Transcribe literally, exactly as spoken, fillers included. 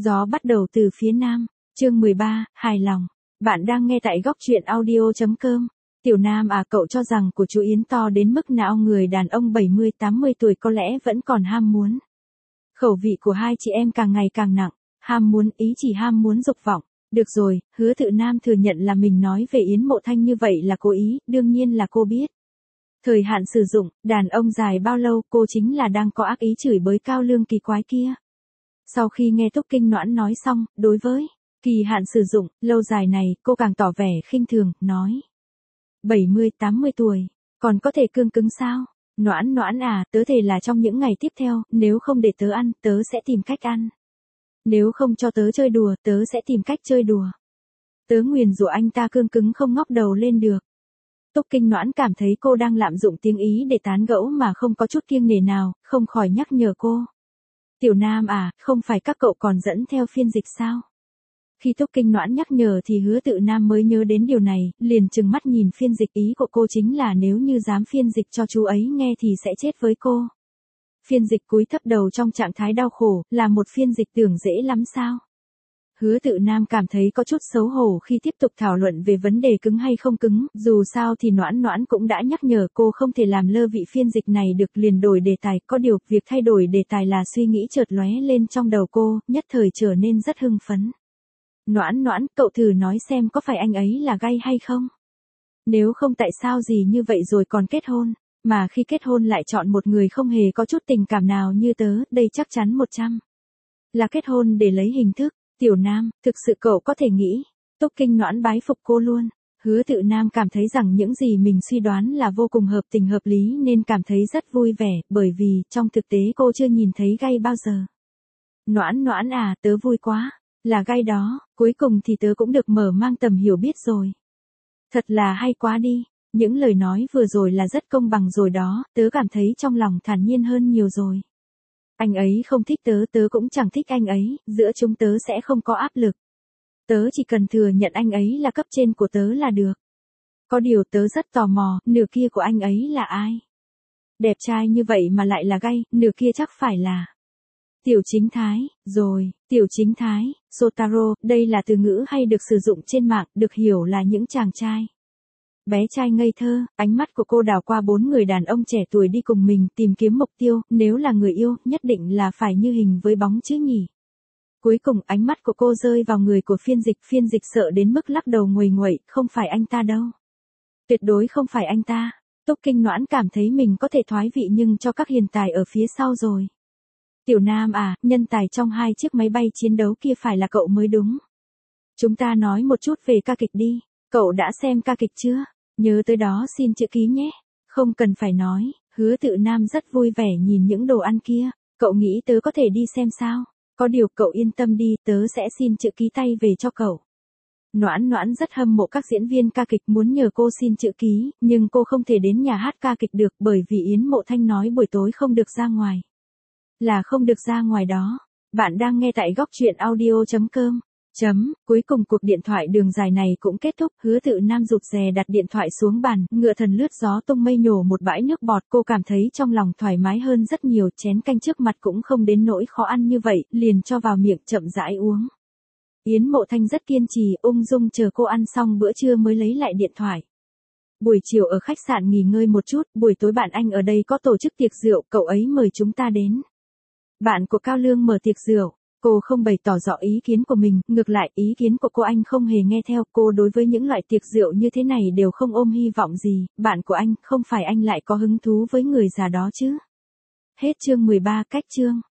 Gió bắt đầu từ phía nam, chương mười ba, hài lòng. Bạn đang nghe tại góc truyện audio chấm com. Tiểu Nam à, cậu cho rằng của chú Yến to đến mức nào người đàn ông bảy mươi tám mươi tuổi có lẽ vẫn còn ham muốn. Khẩu vị của hai chị em càng ngày càng nặng, ham muốn, ý chỉ ham muốn dục vọng. Được rồi, Hứa Tự Nam thừa nhận là mình nói về Yến Mộ Thanh như vậy là cố ý, đương nhiên là cô biết. Thời hạn sử dụng, đàn ông dài bao lâu, cô chính là đang có ác ý chửi bới Cao Lương kỳ quái kia. Sau khi nghe Túc Kinh Noãn nói xong, đối với kỳ hạn sử dụng, lâu dài này, cô càng tỏ vẻ khinh thường, nói. bảy mươi tám mươi tuổi, còn có thể cương cứng sao? Noãn Noãn à, tớ thể là trong những ngày tiếp theo, nếu không để tớ ăn, tớ sẽ tìm cách ăn. Nếu không cho tớ chơi đùa, tớ sẽ tìm cách chơi đùa. Tớ nguyền rủa anh ta cương cứng không ngóc đầu lên được. Túc Kinh Noãn cảm thấy cô đang lạm dụng tiếng Ý để tán gẫu mà không có chút kiêng nể nào, không khỏi nhắc nhở cô. Tiểu Nam à, không phải các cậu còn dẫn theo phiên dịch sao? Khi Túc Kinh Noãn nhắc nhở thì Hứa Tự Nam mới nhớ đến điều này, liền trừng mắt nhìn phiên dịch, ý của cô chính là nếu như dám phiên dịch cho chú ấy nghe thì sẽ chết với cô. Phiên dịch cúi thấp đầu trong trạng thái đau khổ, là một phiên dịch tưởng dễ lắm sao? Hứa Tự Nam cảm thấy có chút xấu hổ khi tiếp tục thảo luận về vấn đề cứng hay không cứng, dù sao thì Noãn Noãn cũng đã nhắc nhở cô không thể làm lơ vị phiên dịch này được, liền đổi đề tài, có điều, việc thay đổi đề tài là suy nghĩ chợt lóe lên trong đầu cô, nhất thời trở nên rất hưng phấn. Noãn Noãn, cậu thử nói xem có phải anh ấy là gay hay không? Nếu không tại sao gì như vậy rồi còn kết hôn, mà khi kết hôn lại chọn một người không hề có chút tình cảm nào như tớ, đây chắc chắn một trăm là kết hôn để lấy hình thức. Tiểu Nam, thực sự cậu có thể nghĩ. Túc Kinh Noãn bái phục cô luôn. Hứa Tự Nam cảm thấy rằng những gì mình suy đoán là vô cùng hợp tình hợp lý nên cảm thấy rất vui vẻ, bởi vì trong thực tế cô chưa nhìn thấy gay bao giờ. Noãn Noãn à, tớ vui quá. Là gay đó, cuối cùng thì tớ cũng được mở mang tầm hiểu biết rồi. Thật là hay quá đi. Những lời nói vừa rồi là rất công bằng rồi đó, tớ cảm thấy trong lòng thản nhiên hơn nhiều rồi. Anh ấy không thích tớ, tớ cũng chẳng thích anh ấy, giữa chúng tớ sẽ không có áp lực. Tớ chỉ cần thừa nhận anh ấy là cấp trên của tớ là được. Có điều tớ rất tò mò, nửa kia của anh ấy là ai? Đẹp trai như vậy mà lại là gay, nửa kia chắc phải là Tiểu Chính Thái, rồi, Tiểu Chính Thái, Sotaro, đây là từ ngữ hay được sử dụng trên mạng, được hiểu là những chàng trai. Bé trai ngây thơ, ánh mắt của cô đảo qua bốn người đàn ông trẻ tuổi đi cùng mình tìm kiếm mục tiêu, nếu là người yêu, nhất định là phải như hình với bóng chứ nhỉ. Cuối cùng ánh mắt của cô rơi vào người của phiên dịch, phiên dịch sợ đến mức lắc đầu nguầy nguậy, không phải anh ta đâu. Tuyệt đối không phải anh ta. Túc Kinh Noãn cảm thấy mình có thể thoái vị nhưng cho các hiền tài ở phía sau rồi. Tiểu Nam à, nhân tài trong hai chiếc máy bay chiến đấu kia phải là cậu mới đúng. Chúng ta nói một chút về ca kịch đi. Cậu đã xem ca kịch chưa? Nhớ tới đó xin chữ ký nhé. Không cần phải nói, Hứa Tự Nam rất vui vẻ nhìn những đồ ăn kia. Cậu nghĩ tớ có thể đi xem sao? Có điều cậu yên tâm đi, tớ sẽ xin chữ ký tay về cho cậu. Noãn Noãn rất hâm mộ các diễn viên ca kịch muốn nhờ cô xin chữ ký, nhưng cô không thể đến nhà hát ca kịch được bởi vì Yến Mộ Thanh nói buổi tối không được ra ngoài. Là không được ra ngoài đó. Bạn đang nghe tại góc truyện audio chấm com. Chấm, cuối cùng cuộc điện thoại đường dài này cũng kết thúc, Hứa Tự Nam rụt rè đặt điện thoại xuống bàn, ngựa thần lướt gió tung mây nhổ một bãi nước bọt, cô cảm thấy trong lòng thoải mái hơn rất nhiều, chén canh trước mặt cũng không đến nỗi khó ăn như vậy, liền cho vào miệng chậm rãi uống. Yến Mộ Thanh rất kiên trì, ung dung chờ cô ăn xong bữa trưa mới lấy lại điện thoại. Buổi chiều ở khách sạn nghỉ ngơi một chút, buổi tối bạn anh ở đây có tổ chức tiệc rượu, cậu ấy mời chúng ta đến. Bạn của Cao Lương mở tiệc rượu. Cô không bày tỏ rõ ý kiến của mình, ngược lại ý kiến của cô anh không hề nghe theo, cô đối với những loại tiệc rượu như thế này đều không ôm hy vọng gì, bạn của anh, không phải anh lại có hứng thú với người già đó chứ. Hết chương mười ba, cách chương.